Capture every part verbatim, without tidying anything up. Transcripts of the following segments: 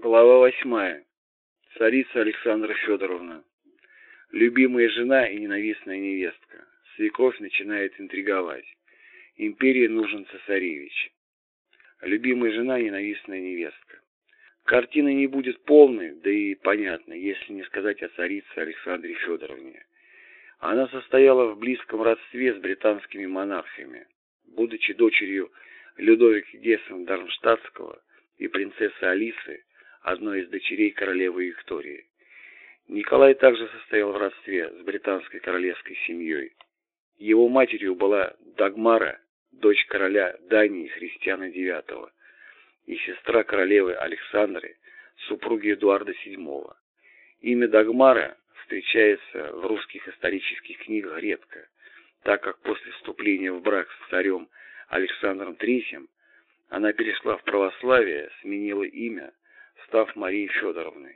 Глава восьмая. Царица Александра Федоровна. Любимая жена и ненавистная невестка. Свекровь начинает интриговать. Империи нужен цесаревич. Любимая жена и ненавистная невестка. Картина не будет полной, да и понятной, если не сказать о царице Александре Федоровне. Она состояла в близком родстве с британскими монархами, будучи дочерью Людовика Гессен-Дармштадтского и принцессы Алисы, одной из дочерей королевы Виктории. Николай также состоял в родстве с британской королевской семьей. Его матерью была Дагмара, дочь короля Дании Христиана девятого, и сестра королевы Александры, супруги Эдуарда седьмого. Имя Дагмара встречается в русских исторических книгах редко, так как после вступления в брак с царем Александром третьим она перешла в православие, сменила имя, став Марией Федоровной.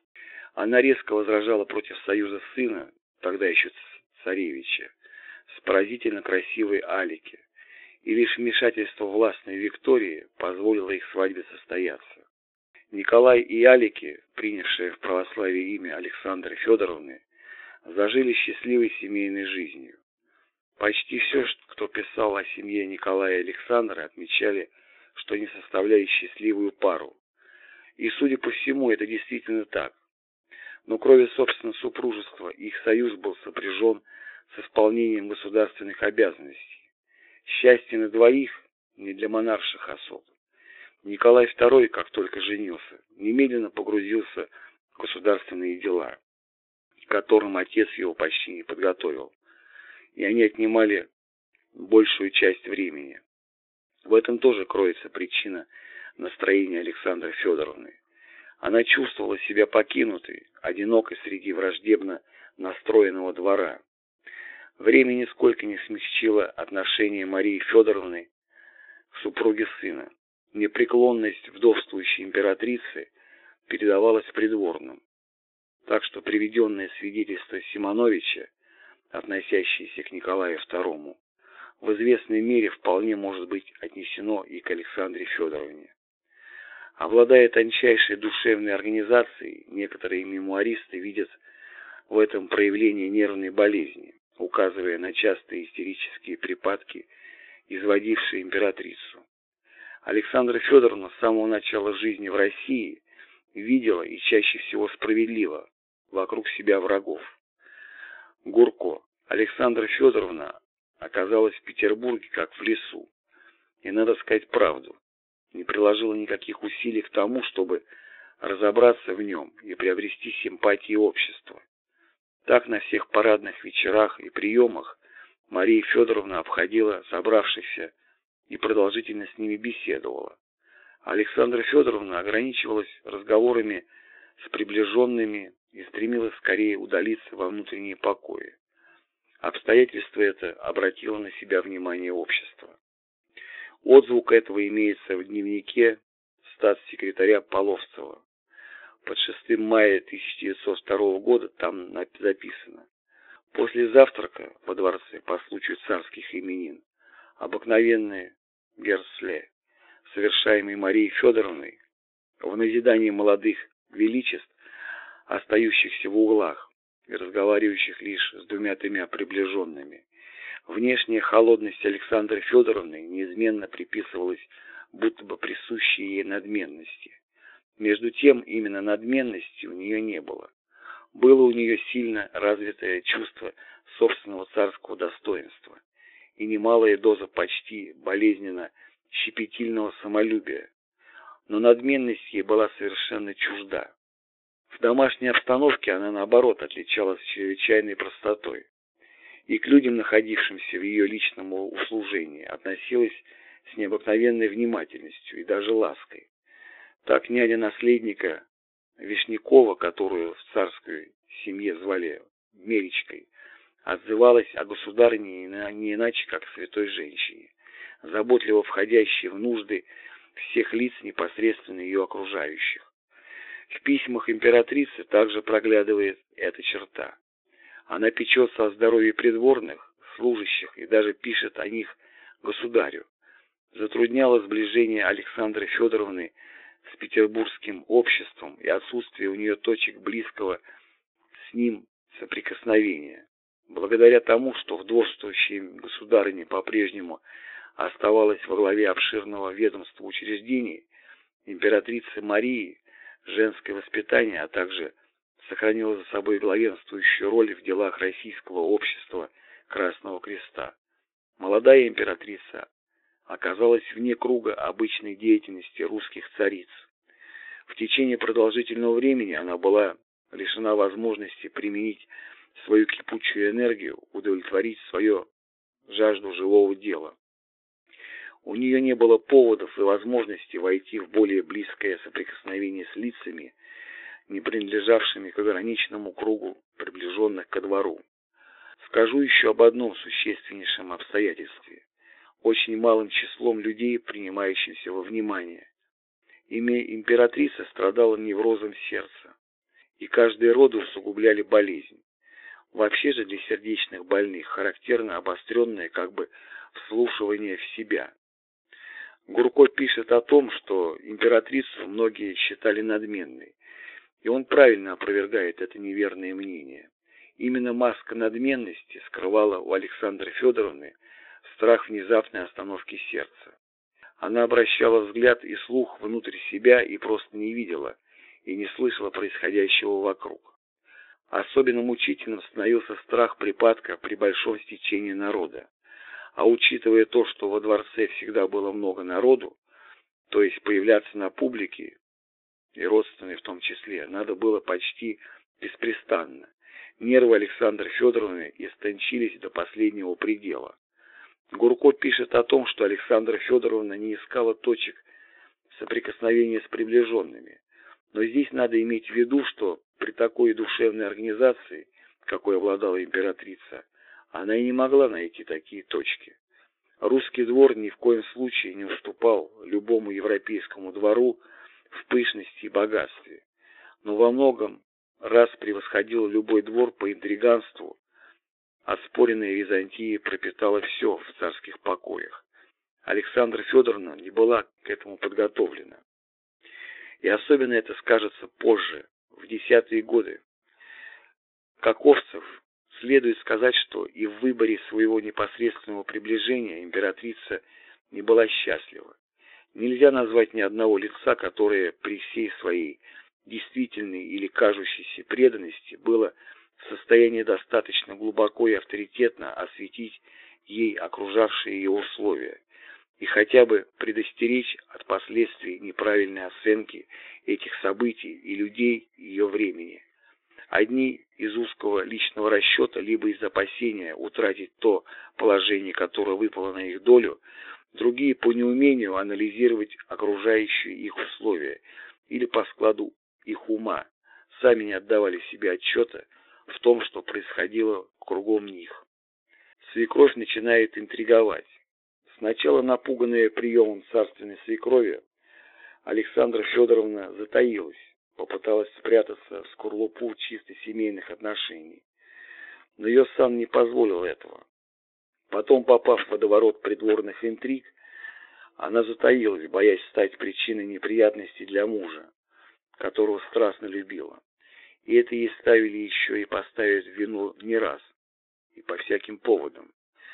Она резко возражала против союза сына, тогда еще царевича, с поразительно красивой Алики, и лишь вмешательство властной Виктории позволило их свадьбе состояться. Николай и Алики, принявшие в православие имя Александры Федоровны, зажили счастливой семейной жизнью. Почти все, кто писал о семье Николая и Александры, отмечали, что они составляли счастливую пару. И, судя по всему, это действительно так. Но кроме собственного супружества, их союз был сопряжен с исполнением государственных обязанностей. Счастье на двоих не для монарших особ. Николай второй, как только женился, немедленно погрузился в государственные дела, к которым отец его почти не подготовил, и они отнимали большую часть времени. В этом тоже кроется причина настроения Александры Федоровны. Она чувствовала себя покинутой, одинокой среди враждебно настроенного двора. Время нисколько не смягчило отношение Марии Федоровны к супруге сына. Непреклонность вдовствующей императрицы передавалась придворным. Так что приведенное свидетельство Симоновича, относящееся к Николаю второму, в известной мере вполне может быть отнесено и к Александре Федоровне. Обладая тончайшей душевной организацией, некоторые мемуаристы видят в этом проявление нервной болезни, указывая на частые истерические припадки, изводившие императрицу. Александра Федоровна с самого начала жизни в России видела и чаще всего справедливо вокруг себя врагов. Гурко. Александра Федоровна оказалась в Петербурге как в лесу, и, надо сказать правду, не приложила никаких усилий к тому, чтобы разобраться в нем и приобрести симпатии общества. Так на всех парадных вечерах и приемах Мария Федоровна обходила собравшихся и продолжительно с ними беседовала. Александра Федоровна ограничивалась разговорами с приближенными и стремилась скорее удалиться во внутренние покои. Обстоятельство это обратило на себя внимание общества. Отзвук этого имеется в дневнике статс-секретаря Половцева. Под шестого мая тысяча девятьсот второго года там записано: после завтрака во дворце по случаю царских именин обыкновенные герсле, совершаемые Марией Федоровной, в назидании молодых величеств, остающихся в углах и разговаривающих лишь с двумя-тремя приближенными. Внешняя холодность Александры Федоровны неизменно приписывалась будто бы присущей ей надменности. Между тем, именно надменности у нее не было. Было у нее сильно развитое чувство собственного царского достоинства и немалая доза почти болезненно щепетильного самолюбия. Но надменность ей была совершенно чужда. В домашней обстановке она, наоборот, отличалась чрезвычайной простотой и к людям, находившимся в ее личном услужении, относилась с необыкновенной внимательностью и даже лаской. Так няня наследника Вишнякова, которую в царской семье звали Меречкой, отзывалась о государине не иначе, как о святой женщине, заботливо входящей в нужды всех лиц, непосредственно ее окружающих. В письмах императрицы также проглядывает эта черта. Она печется о здоровье придворных, служащих и даже пишет о них государю. Затрудняло сближение Александры Федоровны с петербургским обществом и отсутствие у нее точек близкого с ним соприкосновения. Благодаря тому, что вдовствующая государыня по-прежнему оставалась во главе обширного ведомства учреждений, императрицы Марии, женское воспитание, а также сохранила за собой главенствующую роль в делах Российского общества Красного Креста. Молодая императрица оказалась вне круга обычной деятельности русских цариц. В течение продолжительного времени она была лишена возможности применить свою кипучую энергию, удовлетворить свою жажду живого дела. У нее не было поводов и возможности войти в более близкое соприкосновение с лицами, не принадлежавшими к ограниченному кругу приближенных ко двору. Скажу еще об одном существеннейшем обстоятельстве, очень малым числом людей, принимающимся во внимание. Имя императрица страдала неврозом сердца, и каждые роды усугубляли болезнь. Вообще же для сердечных больных характерно обостренное как бы вслушивание в себя. Гурко пишет о том, что императрицу многие считали надменной, и он правильно опровергает это неверное мнение. Именно маска надменности скрывала у Александры Федоровны страх внезапной остановки сердца. Она обращала взгляд и слух внутрь себя и просто не видела и не слышала происходящего вокруг. Особенно мучительным становился страх припадка при большом стечении народа. А учитывая то, что во дворце всегда было много народу, то есть появляться на публике, и родственные в том числе, надо было почти беспрестанно. Нервы Александры Федоровны истончились до последнего предела. Гурко пишет о том, что Александра Федоровна не искала точек соприкосновения с приближенными. Но здесь надо иметь в виду, что при такой душевной организации, какой обладала императрица, она и не могла найти такие точки. Русский двор ни в коем случае не уступал любому европейскому двору в пышности и богатстве, но во многом раз превосходил любой двор по интриганству. Оспоренная Византия пропитала все в царских покоях. Александра Федоровна не была к этому подготовлена. И особенно это скажется позже, в десятые годы. Каковцев следует сказать, что и в выборе своего непосредственного приближения императрица не была счастлива. Нельзя назвать ни одного лица, которое при всей своей действительной или кажущейся преданности было в состоянии достаточно глубоко и авторитетно осветить ей окружавшие ее условия и хотя бы предостеречь от последствий неправильной оценки этих событий и людей ее времени. Одни из узкого личного расчета, либо из опасения утратить то положение, которое выпало на их долю, другие по неумению анализировать окружающие их условия или по складу их ума, сами не отдавали себе отчета в том, что происходило кругом них. Свекровь начинает интриговать. Сначала напуганная приемом царственной свекрови, Александра Федоровна затаилась, попыталась спрятаться в скорлупу чисто семейных отношений. Но ее сан не позволил этого. Потом, попав в водоворот придворных интриг, она затаилась, боясь стать причиной неприятностей для мужа, которого страстно любила. И это ей ставили еще и поставить в вину не раз, и по всяким поводам.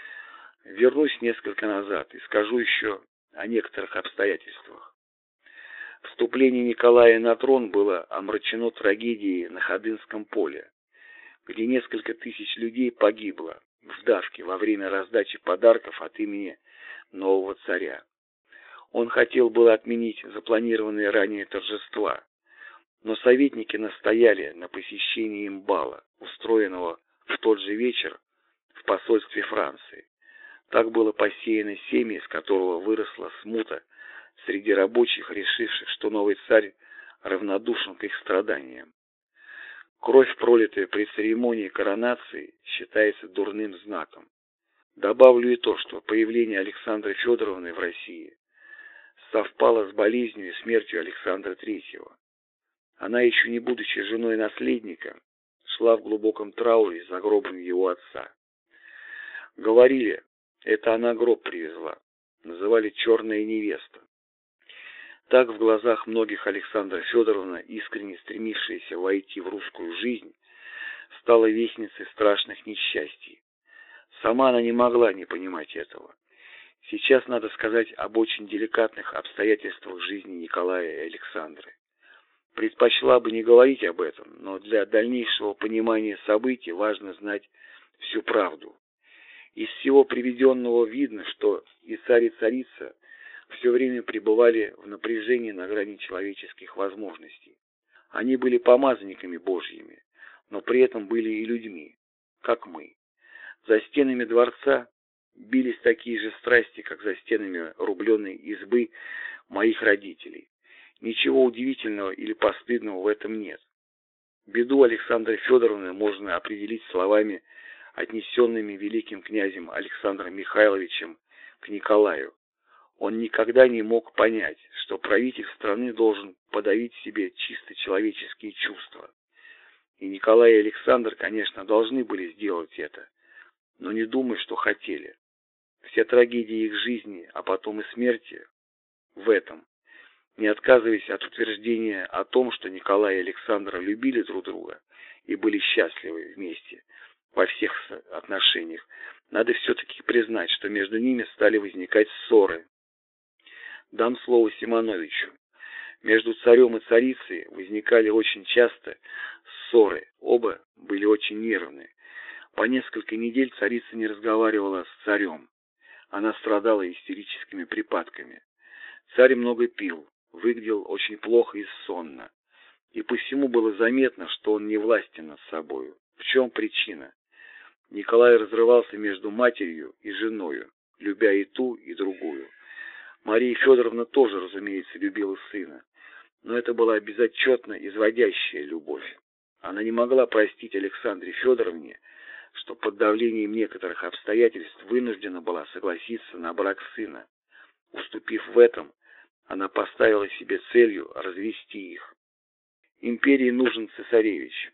Вернусь несколько назад и скажу еще о некоторых обстоятельствах. Вступление Николая на трон было омрачено трагедией на Ходынском поле, где несколько тысяч людей погибло в давке во время раздачи подарков от имени нового царя. Он хотел было отменить запланированные ранее торжества, но советники настояли на посещении им бала, устроенного в тот же вечер в посольстве Франции. Так было посеяно семя, из которого выросла смута среди рабочих, решивших, что новый царь равнодушен к их страданиям. Кровь, пролитая при церемонии коронации, считается дурным знаком. Добавлю и то, что появление Александры Федоровны в России совпало с болезнью и смертью Александра Третьего. Она, еще не будучи женой наследника, шла в глубоком трауре за гробом его отца. Говорили, это она гроб привезла, называли «черная невеста». Так в глазах многих Александра Федоровна, искренне стремившаяся войти в русскую жизнь, стала вестницей страшных несчастий. Сама она не могла не понимать этого. Сейчас надо сказать об очень деликатных обстоятельствах жизни Николая и Александры. Предпочла бы не говорить об этом, но для дальнейшего понимания событий важно знать всю правду. Из всего приведенного видно, что и царь, и царица все время пребывали в напряжении на грани человеческих возможностей. Они были помазанниками Божьими, но при этом были и людьми, как мы. За стенами дворца бились такие же страсти, как за стенами рубленой избы моих родителей. Ничего удивительного или постыдного в этом нет. Беду Александры Федоровны можно определить словами, отнесенными великим князем Александром Михайловичем к Николаю. Он никогда не мог понять, что правитель страны должен подавить в себе чисто человеческие чувства. И Николай и Александр, конечно, должны были сделать это, но не думаю, что хотели. Вся трагедия их жизни, а потом и смерти в этом. Не отказываясь от утверждения о том, что Николай и Александра любили друг друга и были счастливы вместе во всех отношениях, надо все-таки признать, что между ними стали возникать ссоры. Дам слово Симоновичу. Между царем и царицей возникали очень часто ссоры, оба были очень нервны. По несколько недель царица не разговаривала с царем. Она страдала истерическими припадками. Царь много пил, выглядел очень плохо и сонно. И по всему было заметно, что он не властен над собою. В чем причина? Николай разрывался между матерью и женою, любя и ту, и другую. Мария Федоровна тоже, разумеется, любила сына, но это была безотчетно изводящая любовь. Она не могла простить Александре Федоровне, что под давлением некоторых обстоятельств вынуждена была согласиться на брак сына. Уступив в этом, она поставила себе целью развести их. Империи нужен цесаревич.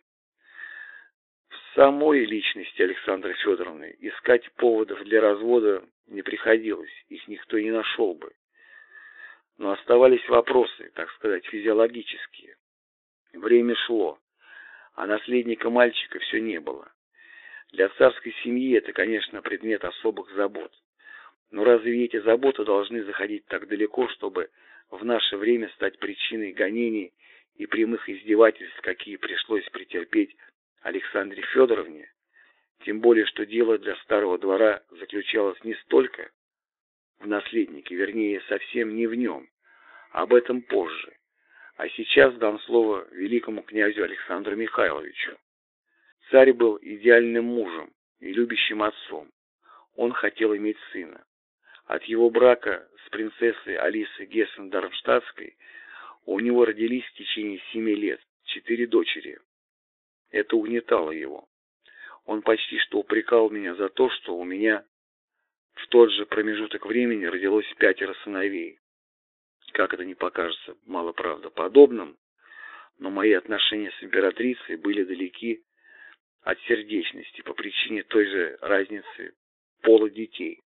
В самой личности Александры Федоровны искать поводов для развода не приходилось, их никто не нашел бы. Но оставались вопросы, так сказать, физиологические. Время шло, а наследника мальчика все не было. Для царской семьи это, конечно, предмет особых забот. Но разве эти заботы должны заходить так далеко, чтобы в наше время стать причиной гонений и прямых издевательств, какие пришлось претерпеть Александре Федоровне? Тем более, что дело для старого двора заключалось не столько в наследнике, вернее, совсем не в нем. Об этом позже. А сейчас дам слово великому князю Александру Михайловичу. Царь был идеальным мужем и любящим отцом. Он хотел иметь сына. От его брака с принцессой Алисой Гессен-Дармштадтской у него родились в течение семи лет четыре дочери. Это угнетало его. Он почти что упрекал меня за то, что у меня в тот же промежуток времени родилось пятеро сыновей. Как это не покажется малоправдоподобным, но мои отношения с императрицей были далеки от сердечности по причине той же разницы пола детей.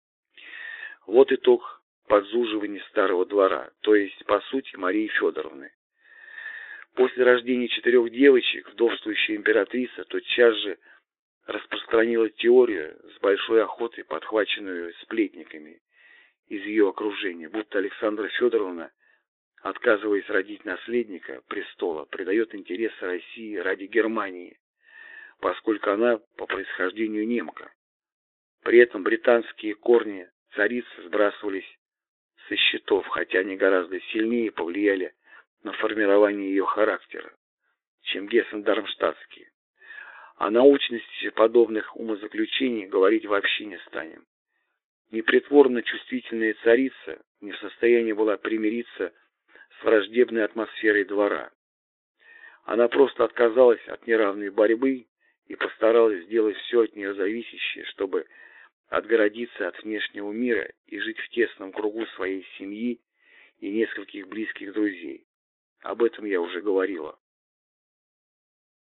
Вот итог подзуживания старого двора, то есть, по сути, Марии Федоровны. После рождения четырех девочек вдовствующая императрица тотчас же распространила теорию, с большой охотой подхваченную сплетниками из ее окружения, будто Александра Федоровна, отказываясь родить наследника престола, придает интересы России ради Германии, поскольку она по происхождению немка. При этом британские корни царицы сбрасывались со счетов, хотя они гораздо сильнее повлияли на формирование ее характера, чем Гессен-Дармштадтские. О научности подобных умозаключений говорить вообще не станем. Непритворно чувствительная царица не в состоянии была примириться с враждебной атмосферой двора. Она просто отказалась от неравной борьбы и постаралась сделать все от нее зависящее, чтобы отгородиться от внешнего мира и жить в тесном кругу своей семьи и нескольких близких друзей. Об этом я уже говорила.